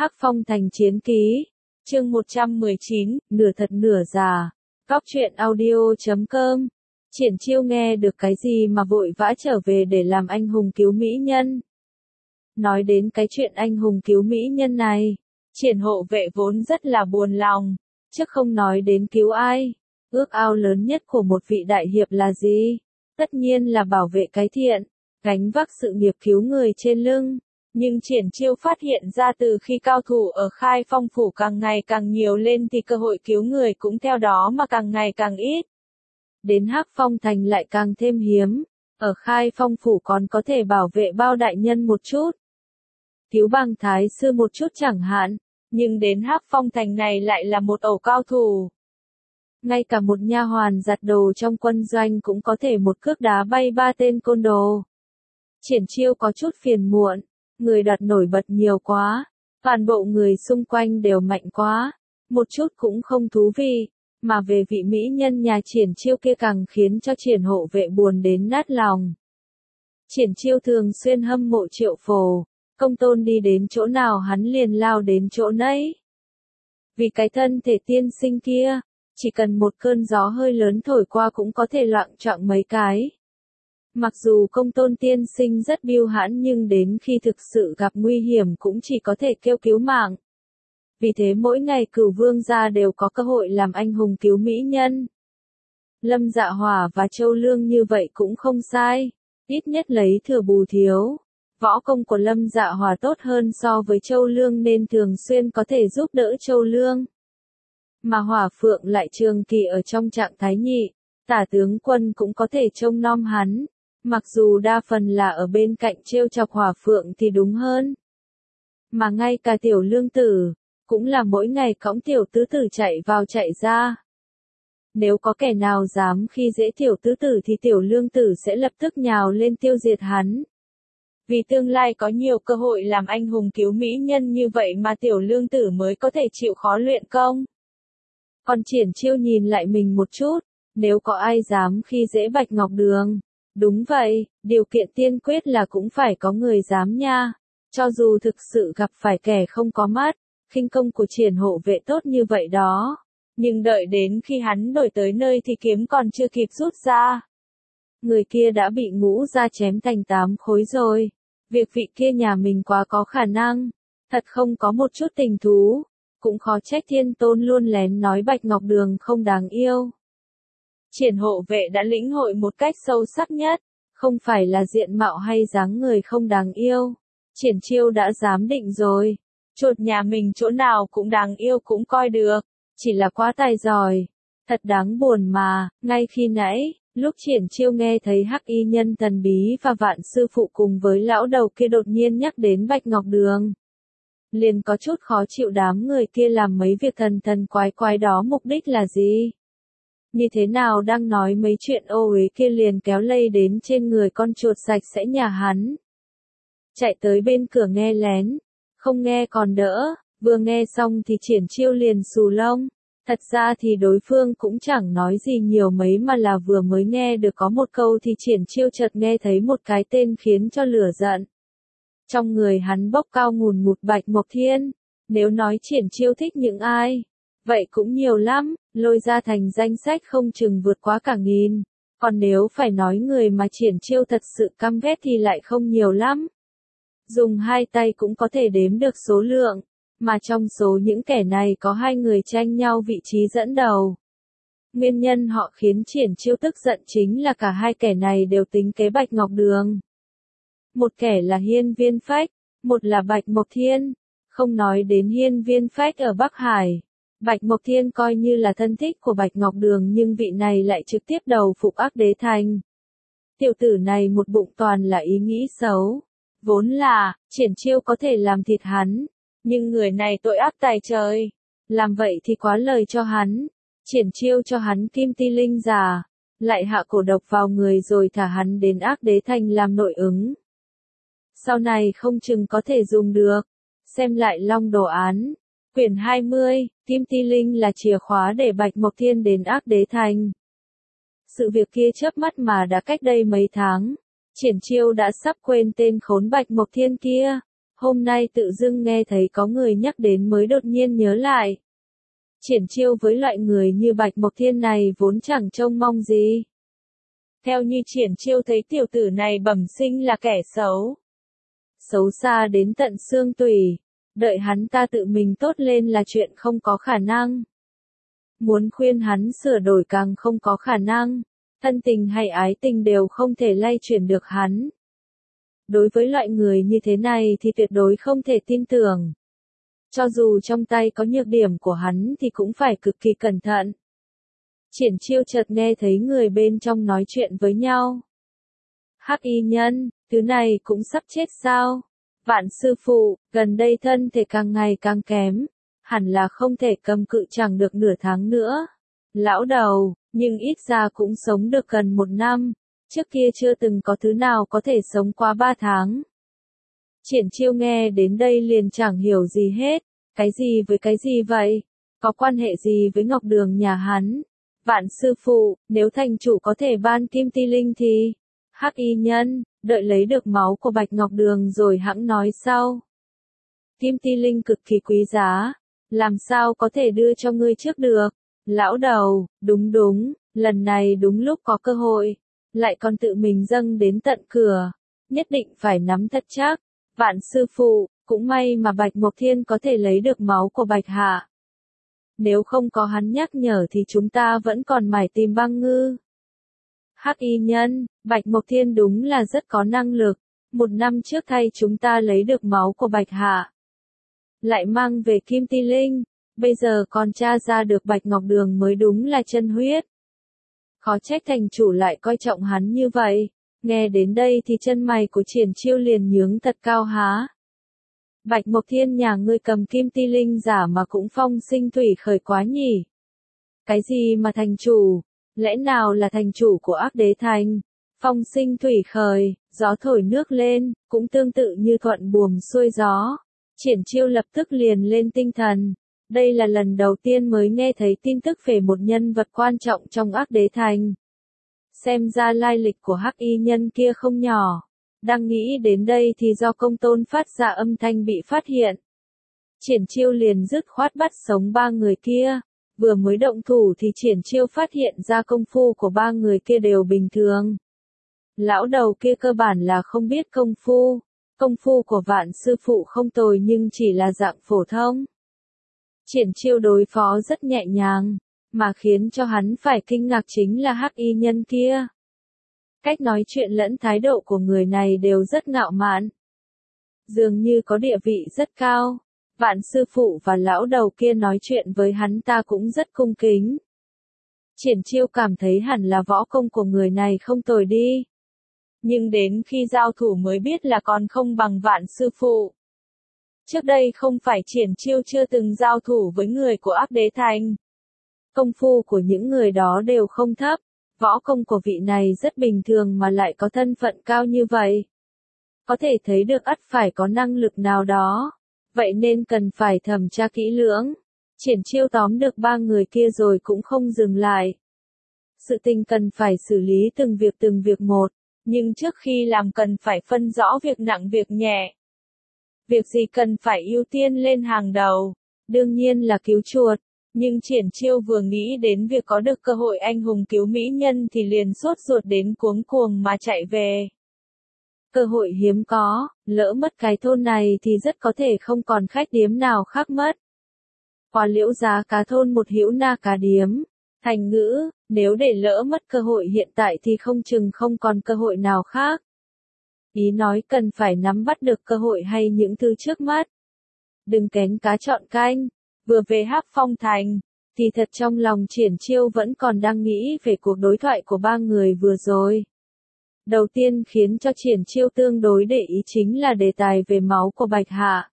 Hắc Phong Thành Chiến Ký, chương 119, nửa thật nửa giả. Cóc truyện audio.com. Triển Chiêu nghe được cái gì mà vội vã trở về để làm anh hùng cứu mỹ nhân. Nói đến cái chuyện anh hùng cứu mỹ nhân này, Triển Hộ Vệ vốn rất là buồn lòng, chứ không nói đến cứu ai. Ước ao lớn nhất của một vị đại hiệp là gì? Tất nhiên là bảo vệ cái thiện, gánh vác sự nghiệp cứu người trên lưng. Nhưng Triển Chiêu phát hiện ra từ khi cao thủ ở Khai Phong Phủ càng ngày càng nhiều lên thì cơ hội cứu người cũng theo đó mà càng ngày càng ít. Đến Hắc Phong Thành lại càng thêm hiếm, ở Khai Phong Phủ còn có thể bảo vệ bao đại nhân một chút. Cứu bằng thái sư một chút chẳng hạn, nhưng đến Hắc Phong Thành này lại là một ổ cao thủ. Ngay cả một nha hoàn giặt đồ trong quân doanh cũng có thể một cước đá bay 3 tên côn đồ. Triển Chiêu có chút phiền muộn. Người đoạt nổi bật nhiều quá, toàn bộ người xung quanh đều mạnh quá, một chút cũng không thú vị, mà về vị mỹ nhân nhà Triển Chiêu kia càng khiến cho Triển Hộ Vệ buồn đến nát lòng. Triển Chiêu thường xuyên hâm mộ Triệu Phổ, công tôn đi đến chỗ nào hắn liền lao đến chỗ nấy. Vì cái thân thể tiên sinh kia, chỉ cần một cơn gió hơi lớn thổi qua cũng có thể loạng choạng mấy cái. Mặc dù công tôn tiên sinh rất biêu hãn nhưng đến khi thực sự gặp nguy hiểm cũng chỉ có thể kêu cứu mạng. Vì thế mỗi ngày Cửu Vương gia đều có cơ hội làm anh hùng cứu mỹ nhân. Lâm Dạ Hỏa và Châu Lương như vậy cũng không sai, ít nhất lấy thừa bù thiếu. Võ công của Lâm Dạ Hỏa tốt hơn so với Châu Lương nên thường xuyên có thể giúp đỡ Châu Lương. Mà Hỏa Phượng lại trường kỳ ở trong trạng thái nhị, Tả tướng quân cũng có thể trông nom hắn. Mặc dù đa phần là ở bên cạnh trêu chọc Hỏa Phượng thì đúng hơn. Mà ngay cả Tiểu Lương Tử, cũng là mỗi ngày cõng Tiểu Tứ Tử chạy vào chạy ra. Nếu có kẻ nào dám khi dễ Tiểu Tứ Tử thì Tiểu Lương Tử sẽ lập tức nhào lên tiêu diệt hắn. Vì tương lai có nhiều cơ hội làm anh hùng cứu mỹ nhân như vậy mà Tiểu Lương Tử mới có thể chịu khó luyện công. Còn Triển Chiêu nhìn lại mình một chút, nếu có ai dám khi dễ Bạch Ngọc Đường. Đúng vậy, điều kiện tiên quyết là cũng phải có người dám nha. Cho dù thực sự gặp phải kẻ không có mắt, khinh công của Triển Hộ Vệ tốt như vậy đó. Nhưng đợi đến khi hắn đổi tới nơi thì kiếm còn chưa kịp rút ra. Người kia đã bị Ngũ Gia chém thành 8 khối rồi. Việc vị kia nhà mình quá có khả năng. Thật không có một chút tình thú. Cũng khó trách Thiên Tôn luôn lén nói Bạch Ngọc Đường không đáng yêu. Triển Hộ Vệ đã lĩnh hội một cách sâu sắc nhất, không phải là diện mạo hay dáng người không đáng yêu. Triển Chiêu đã dám định rồi, chuột nhà mình chỗ nào cũng đáng yêu cũng coi được, chỉ là quá tài giỏi. Thật đáng buồn mà, ngay khi nãy, lúc Triển Chiêu nghe thấy Hắc Y Nhân thần bí và Vạn sư phụ cùng với lão đầu kia đột nhiên nhắc đến Bạch Ngọc Đường. Liền có chút khó chịu đám người kia làm mấy việc thần quái quái đó mục đích là gì? Như thế nào đang nói mấy chuyện ô uế kia liền kéo lây đến trên người con chuột sạch sẽ nhà hắn. Chạy tới bên cửa nghe lén, không nghe còn đỡ, vừa nghe xong thì Triển Chiêu liền xù lông. Thật ra thì đối phương cũng chẳng nói gì nhiều mấy mà là vừa mới nghe được có một câu thì Triển Chiêu chợt nghe thấy một cái tên khiến cho lửa giận. Trong người hắn bốc cao ngùn ngụt Bạch Mộc Thiên, nếu nói Triển Chiêu thích những ai, vậy cũng nhiều lắm, lôi ra thành danh sách không chừng vượt quá cả 1000. Còn nếu phải nói người mà Triển Chiêu thật sự căm ghét thì lại không nhiều lắm. Dùng hai tay cũng có thể đếm được số lượng, mà trong số những kẻ này có 2 người tranh nhau vị trí dẫn đầu. Nguyên nhân họ khiến Triển Chiêu tức giận chính là cả 2 kẻ này đều tính kế Bạch Ngọc Đường. Một kẻ là Hiên Viên Phách, một là Bạch Mộc Thiên. Không nói đến Hiên Viên Phách ở Bắc Hải. Bạch Mộc Thiên coi như là thân thích của Bạch Ngọc Đường nhưng vị này lại trực tiếp đầu phục Ác Đế Thành. Tiểu tử này một bụng toàn là ý nghĩ xấu. Vốn là, Triển Chiêu có thể làm thịt hắn. Nhưng người này tội ác tày trời. Làm vậy thì quá lời cho hắn. Triển Chiêu cho hắn Kim Ti Linh giả. Lại hạ cổ độc vào người rồi thả hắn đến Ác Đế Thành làm nội ứng. Sau này không chừng có thể dùng được. Xem lại Long Đồ Án. Quyển 20, Kim Ti Linh là chìa khóa để Bạch Mộc Thiên đến Ác Đế Thành. Sự việc kia chớp mắt mà đã cách đây mấy tháng. Triển Chiêu đã sắp quên tên khốn Bạch Mộc Thiên kia. Hôm nay tự dưng nghe thấy có người nhắc đến mới đột nhiên nhớ lại. Triển Chiêu với loại người như Bạch Mộc Thiên này vốn chẳng trông mong gì. Theo như Triển Chiêu thấy tiểu tử này bẩm sinh là kẻ xấu. Xấu xa đến tận xương tủy. Đợi hắn ta tự mình tốt lên là chuyện không có khả năng. Muốn khuyên hắn sửa đổi càng không có khả năng. Thân tình hay ái tình đều không thể lay chuyển được hắn. Đối với loại người như thế này thì tuyệt đối không thể tin tưởng. Cho dù trong tay có nhược điểm của hắn thì cũng phải cực kỳ cẩn thận. Triển Chiêu chợt nghe thấy người bên trong nói chuyện với nhau. Hắc y nhân, thứ này cũng sắp chết sao? Vạn sư phụ, gần đây thân thể càng ngày càng kém. Hẳn là không thể cầm cự chẳng được nửa tháng nữa. Lão đầu, nhưng ít ra cũng sống được gần 1 năm. Trước kia chưa từng có thứ nào có thể sống qua 3 tháng. Triển Chiêu nghe đến đây liền chẳng hiểu gì hết. Cái gì với cái gì vậy? Có quan hệ gì với Ngọc Đường nhà hắn? Vạn sư phụ, nếu thành chủ có thể ban kim ti linh thì... Hắc y nhân, đợi lấy được máu của Bạch Ngọc Đường rồi hẵng nói sau. Kim ti linh cực kỳ quý giá. Làm sao có thể đưa cho ngươi trước được? Lão đầu, đúng, lần này đúng lúc có cơ hội. Lại còn tự mình dâng đến tận cửa. Nhất định phải nắm thật chắc. Vạn sư phụ, cũng may mà Bạch Mộc Thiên có thể lấy được máu của Bạch Hạ. Nếu không có hắn nhắc nhở thì chúng ta vẫn còn mải tìm băng ngư. Hắc y nhân, Bạch Mộc Thiên đúng là rất có năng lực. 1 năm trước thay chúng ta lấy được máu của Bạch Hạ. Lại mang về kim ti linh. Bây giờ còn tra ra được Bạch Ngọc Đường mới đúng là chân huyết. Khó trách thành chủ lại coi trọng hắn như vậy. Nghe đến đây thì chân mày của Triển Chiêu liền nhướng thật cao há. Bạch Mộc Thiên nhà ngươi cầm kim ti linh giả mà cũng phong sinh thủy khởi quá nhỉ. Cái gì mà thành chủ? Lẽ nào là thành chủ của Ác Đế Thành? Phong sinh thủy khởi, gió thổi nước lên, cũng tương tự như thuận buồm xuôi gió. Triển Chiêu lập tức liền lên tinh thần. Đây là lần đầu tiên mới nghe thấy tin tức về một nhân vật quan trọng trong Ác Đế Thành. Xem ra lai lịch của hắc y nhân kia không nhỏ. Đang nghĩ đến đây thì do Công Tôn phát ra âm thanh bị phát hiện. Triển Chiêu liền dứt khoát bắt sống 3 người kia. Vừa mới động thủ thì Triển Chiêu phát hiện ra công phu của 3 người kia đều bình thường. Lão đầu kia cơ bản là không biết công phu. Công phu của Vạn sư phụ không tồi nhưng chỉ là dạng phổ thông. Triển Chiêu đối phó rất nhẹ nhàng, mà khiến cho hắn phải kinh ngạc chính là hắc y nhân kia. Cách nói chuyện lẫn thái độ của người này đều rất ngạo mạn. Dường như có địa vị rất cao. Vạn sư phụ và lão đầu kia nói chuyện với hắn ta cũng rất cung kính. Triển Chiêu cảm thấy hẳn là võ công của người này không tồi đi. Nhưng đến khi giao thủ mới biết là còn không bằng Vạn sư phụ. Trước đây không phải Triển Chiêu chưa từng giao thủ với người của Ác Đế Thành. Công phu của những người đó đều không thấp. Võ công của vị này rất bình thường mà lại có thân phận cao như vậy. Có thể thấy được ắt phải có năng lực nào đó. Vậy nên cần phải thẩm tra kỹ lưỡng. Triển Chiêu tóm được 3 người kia rồi cũng không dừng lại. Sự tình cần phải xử lý từng việc một. Nhưng trước khi làm cần phải phân rõ việc nặng việc nhẹ. Việc gì cần phải ưu tiên lên hàng đầu. Đương nhiên là cứu chuột. Nhưng Triển Chiêu vừa nghĩ đến việc có được cơ hội anh hùng cứu mỹ nhân thì liền sốt ruột đến cuống cuồng mà chạy về. Cơ hội hiếm có, lỡ mất cái thôn này thì rất có thể không còn khách điếm nào khác mất. Hoa Liễu giá cá thôn một hữu na cá điếm. Thành ngữ, nếu để lỡ mất cơ hội hiện tại thì không chừng không còn cơ hội nào khác. Ý nói cần phải nắm bắt được cơ hội hay những thứ trước mắt. Đừng kén cá chọn canh. Vừa về Hắc Phong Thành, thì thật trong lòng Triển Chiêu vẫn còn đang nghĩ về cuộc đối thoại của 3 người vừa rồi. Đầu tiên khiến cho Triển Chiêu tương đối để ý chính là đề tài về máu của Bạch Hạ.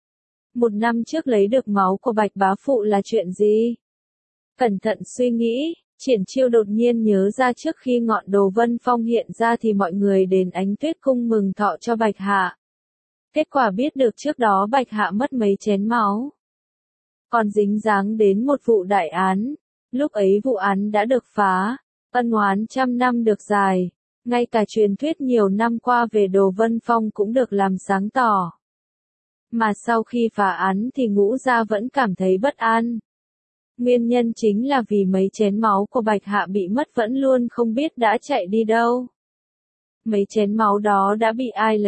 1 năm trước lấy được máu của Bạch bá phụ là chuyện gì? Cẩn thận suy nghĩ, Triển Chiêu đột nhiên nhớ ra trước khi ngọn Đồ Vân Phong hiện ra thì mọi người đến Ánh Tuyết Cung mừng thọ cho Bạch Hạ. Kết quả biết được trước đó Bạch Hạ mất mấy chén máu. Còn dính dáng đến một vụ đại án. Lúc ấy vụ án đã được phá, ân oán 100 năm được giải. Ngay cả truyền thuyết nhiều năm qua về Đồ Vân Phong cũng được làm sáng tỏ. mà sau khi phá án thì Ngũ Gia vẫn cảm thấy bất an. Nguyên nhân chính là vì mấy chén máu của Bạch Hạ bị mất vẫn luôn không biết đã chạy đi đâu. Mấy chén máu đó đã bị ai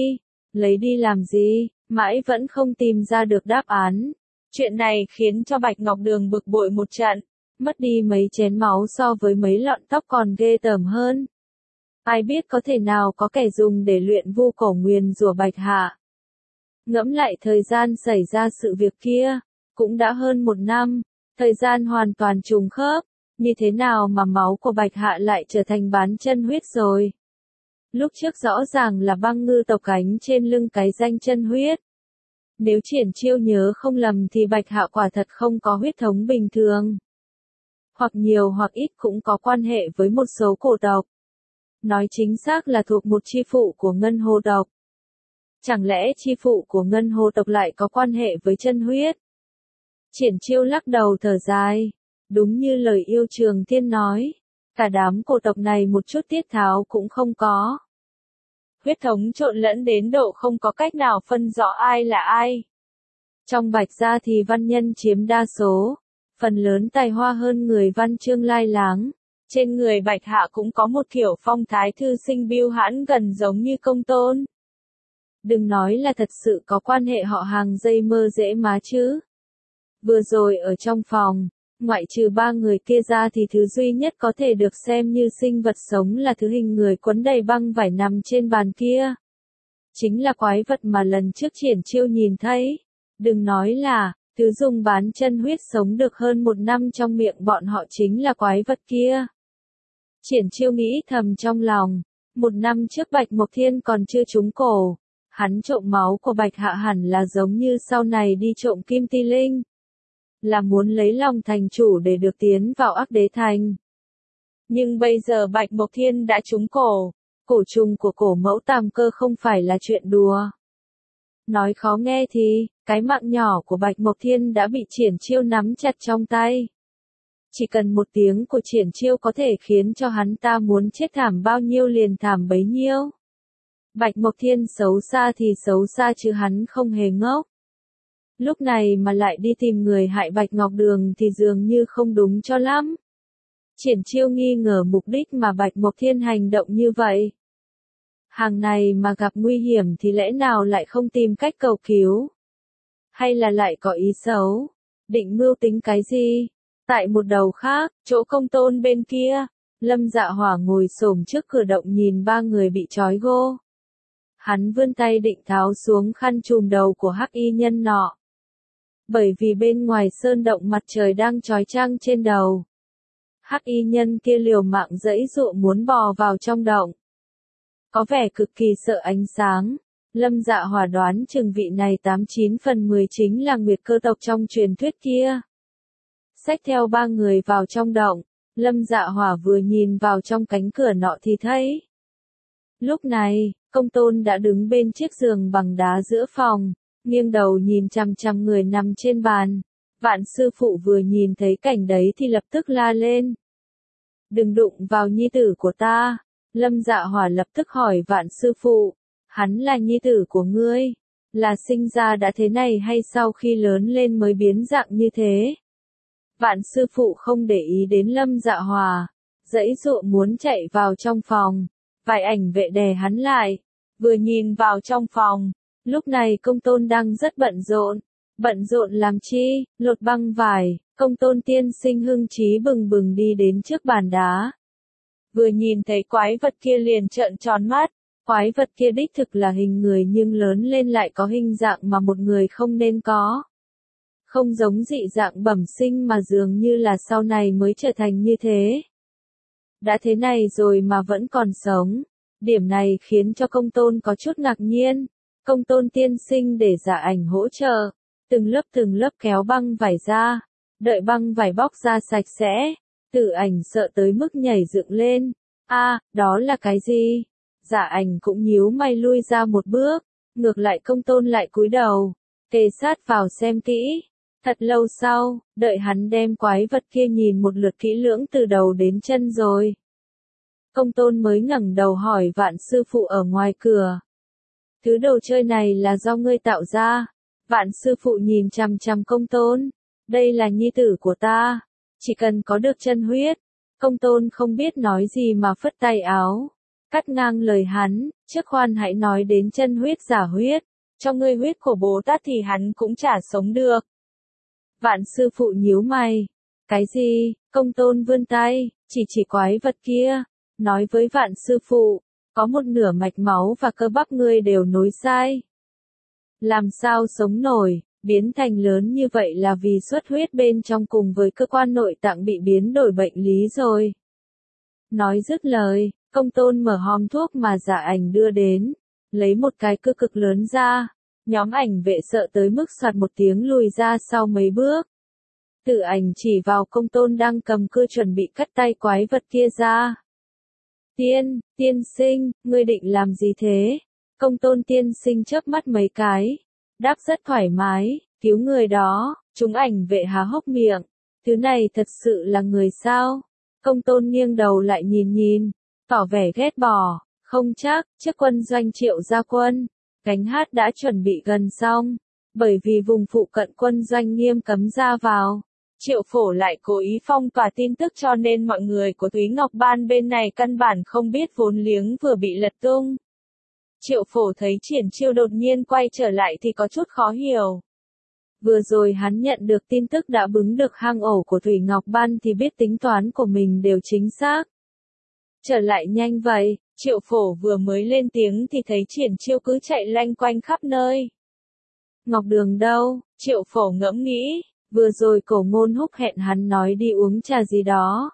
lấy đi làm gì, mãi vẫn không tìm ra được đáp án. Chuyện này khiến cho Bạch Ngọc Đường bực bội một trận, mất đi mấy chén máu so với mấy lọn tóc còn ghê tởm hơn. Ai biết có thể nào có kẻ dùng để luyện vu cổ nguyền rủa Bạch Hạ. Ngẫm lại thời gian xảy ra sự việc kia, cũng đã hơn 1 năm, thời gian hoàn toàn trùng khớp, như thế nào mà máu của Bạch Hạ lại trở thành bán chân huyết rồi. Lúc trước rõ ràng là Băng Ngư tộc cánh trên lưng cái danh chân huyết. Nếu Triển Chiêu nhớ không lầm thì Bạch Hạ quả thật không có huyết thống bình thường. Hoặc nhiều hoặc ít cũng có quan hệ với một số cổ tộc. Nói chính xác là thuộc một chi phụ của Ngân Hồ tộc. Chẳng lẽ chi phụ của Ngân Hồ tộc lại có quan hệ với chân huyết? Triển Chiêu lắc đầu thở dài. Đúng như lời Yêu Trường Thiên nói, cả đám cổ tộc này một chút tiết tháo cũng không có. Huyết thống trộn lẫn đến độ không có cách nào phân rõ ai là ai. Trong Bạch gia thì văn nhân chiếm đa số, phần lớn tài hoa hơn người văn chương lai láng. Trên người Bạch Hạ cũng có một kiểu phong thái thư sinh bưu hãn gần giống như Công Tôn. Đừng nói là thật sự có quan hệ họ hàng dây mơ dễ má chứ. Vừa rồi ở trong phòng, ngoại trừ 3 người kia ra thì thứ duy nhất có thể được xem như sinh vật sống là thứ hình người quấn đầy băng vải nằm trên bàn kia. Chính là quái vật mà lần trước Triển Chiêu nhìn thấy. Đừng nói là, thứ dùng bán chân huyết sống được hơn 1 năm trong miệng bọn họ chính là quái vật kia. Triển Chiêu nghĩ thầm trong lòng, 1 năm trước Bạch Mộc Thiên còn chưa trúng cổ. Hắn trộm máu của Bạch Hạ hẳn là giống như sau này đi trộm kim ti linh. Là muốn lấy lòng thành chủ để được tiến vào Ác Đế Thành. Nhưng bây giờ Bạch Mộc Thiên đã trúng cổ. Cổ trùng của cổ mẫu Tam Cơ không phải là chuyện đùa. Nói khó nghe thì, cái mạng nhỏ của Bạch Mộc Thiên đã bị Triển Chiêu nắm chặt trong tay. Chỉ cần một tiếng của Triển Chiêu có thể khiến cho hắn ta muốn chết thảm bao nhiêu liền thảm bấy nhiêu. Bạch Mộc Thiên xấu xa thì xấu xa chứ hắn không hề ngốc. Lúc này mà lại đi tìm người hại Bạch Ngọc Đường thì dường như không đúng cho lắm. Triển Chiêu nghi ngờ mục đích mà Bạch Mộc Thiên hành động như vậy. Hàng này mà gặp nguy hiểm thì lẽ nào lại không tìm cách cầu cứu? Hay là lại có ý xấu? Định mưu tính cái gì? Tại một đầu khác, chỗ Công Tôn bên kia, Lâm Dạ Hỏa ngồi xổm trước cửa động nhìn 3 người bị trói gô. Hắn vươn tay định tháo xuống khăn trùm đầu của hắc y nhân nọ. Bởi vì bên ngoài sơn động mặt trời đang chói chang trên đầu. Hắc y nhân kia liều mạng giãy giụa muốn bò vào trong động. Có vẻ cực kỳ sợ ánh sáng. Lâm Dạ Hỏa đoán chừng vị này 89 phần 10 chính là Nguyệt Cơ tộc trong truyền thuyết kia. Xách theo 3 người vào trong động, Lâm Dạ Hỏa vừa nhìn vào trong cánh cửa nọ thì thấy. Lúc này, Công Tôn đã đứng bên chiếc giường bằng đá giữa phòng, nghiêng đầu nhìn chằm chằm người nằm trên bàn. Vạn sư phụ vừa nhìn thấy cảnh đấy thì lập tức la lên. Đừng đụng vào nhi tử của ta. Lâm Dạ Hỏa lập tức hỏi Vạn sư phụ, hắn là nhi tử của ngươi, là sinh ra đã thế này hay sau khi lớn lên mới biến dạng như thế? Vạn sư phụ không để ý đến Lâm Dạ Hỏa, giãy giụa muốn chạy vào trong phòng, vài ảnh vệ đè hắn lại, vừa nhìn vào trong phòng, lúc này Công Tôn đang rất bận rộn làm chi, lột băng vải, Công Tôn tiên sinh hưng trí bừng bừng đi đến trước bàn đá. Vừa nhìn thấy quái vật kia liền trợn tròn mắt, quái vật kia đích thực là hình người nhưng lớn lên lại có hình dạng mà một người không nên có. Không giống dị dạng bẩm sinh mà dường như là sau này mới trở thành như thế. Đã thế này rồi mà vẫn còn sống. Điểm này khiến cho Công Tôn có chút ngạc nhiên. Công Tôn tiên sinh để giả ảnh hỗ trợ. Từng lớp kéo băng vải ra. Đợi băng vải bóc ra sạch sẽ. Tử ảnh sợ tới mức nhảy dựng lên. Đó là cái gì? Giả ảnh cũng nhíu mày lui ra một bước. Ngược lại Công Tôn lại cúi đầu. Kề sát vào xem kỹ. Thật lâu sau, đợi hắn đem quái vật kia nhìn một lượt kỹ lưỡng từ đầu đến chân rồi. Công Tôn mới ngẩng đầu hỏi Vạn sư phụ ở ngoài cửa. Thứ đồ chơi này là do ngươi tạo ra, Vạn sư phụ nhìn chằm chằm Công Tôn. Đây là nhi tử của ta. Chỉ cần có được chân huyết. Công Tôn không biết nói gì mà phất tay áo. Cắt ngang lời hắn, trước khoan hãy nói đến chân huyết giả huyết. Cho ngươi huyết của Bồ Tát thì hắn cũng chả sống được. Vạn sư phụ nhíu mày. Cái gì? Công Tôn vươn tay, chỉ quái vật kia. Nói với vạn sư phụ, có một nửa mạch máu và cơ bắp ngươi đều nối sai. Làm sao sống nổi, biến thành lớn như vậy là vì xuất huyết bên trong cùng với cơ quan nội tạng bị biến đổi bệnh lý rồi. Nói dứt lời, Công Tôn mở hòm thuốc mà Dạ Ảnh đưa đến, lấy một cái cưa cực lớn ra. Nhóm ảnh vệ sợ tới mức soạt một tiếng lùi ra sau mấy bước. Tử Ảnh chỉ vào Công Tôn đang cầm cưa chuẩn bị cắt tay quái vật kia ra. Tiên sinh, ngươi định làm gì thế? Công Tôn tiên sinh chớp mắt mấy cái. Đáp rất thoải mái, cứu người đó. Chúng ảnh vệ há hốc miệng. Thứ này thật sự là người sao? Công Tôn nghiêng đầu lại nhìn, tỏ vẻ ghét bỏ. Không chắc, trước quân doanh Triệu ra quân. Gánh hát đã chuẩn bị gần xong. Bởi vì vùng phụ cận quân doanh nghiêm cấm ra vào. Triệu Phổ lại cố ý phong tỏa tin tức cho nên mọi người của Thúy Ngọc Ban bên này căn bản không biết vốn liếng vừa bị lật tung. Triệu Phổ thấy Triển Chiêu đột nhiên quay trở lại thì có chút khó hiểu. Vừa rồi hắn nhận được tin tức đã bứng được hang ổ của Thủy Ngọc Ban thì biết tính toán của mình đều chính xác. Trở lại nhanh vậy, Triệu Phổ vừa mới lên tiếng thì thấy Triển Chiêu cứ chạy lanh quanh khắp nơi. Ngọc Đường đâu? Triệu Phổ ngẫm nghĩ. Vừa rồi Cổ Ngôn Húc hẹn hắn nói đi uống trà gì đó.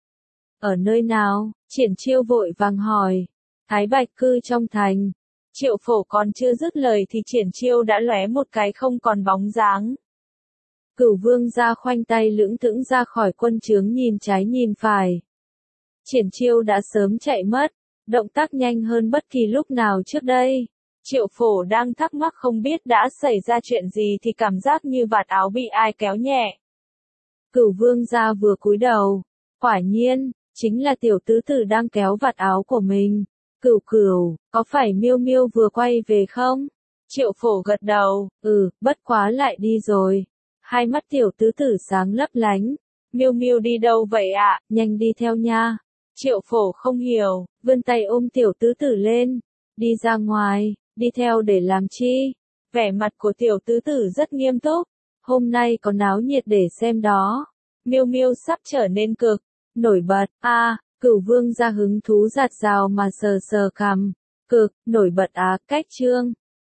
Ở nơi nào? Triển Chiêu vội vàng hỏi. Thái Bạch Cư trong thành. Triệu Phổ còn chưa dứt lời thì Triển Chiêu đã lóe một cái không còn bóng dáng. Cửu Vương ra khoanh tay lững thững ra khỏi quân trướng nhìn trái nhìn phải. Triển Chiêu đã sớm chạy mất, động tác nhanh hơn bất kỳ lúc nào trước đây. Triệu Phổ đang thắc mắc không biết đã xảy ra chuyện gì thì cảm giác như vạt áo bị ai kéo nhẹ. Cửu Vương gia vừa cúi đầu, quả nhiên, chính là tiểu tứ tử đang kéo vạt áo của mình. Cửu, có phải Miêu Miêu vừa quay về không? Triệu Phổ gật đầu, bất quá lại đi rồi. Hai mắt tiểu tứ tử sáng lấp lánh. Miêu Miêu đi đâu vậy ạ? Nhanh đi theo nha. Triệu Phổ không hiểu, vươn tay ôm tiểu tứ tử lên. Đi ra ngoài. Đi theo để làm chi? Vẻ mặt của tiểu tứ tử rất nghiêm túc. Hôm nay có náo nhiệt để xem đó. Miêu Miêu sắp trở nên cực nổi bật. Cửu Vương ra hứng thú giạt rào mà sờ cằm. Cực nổi bật cách chương.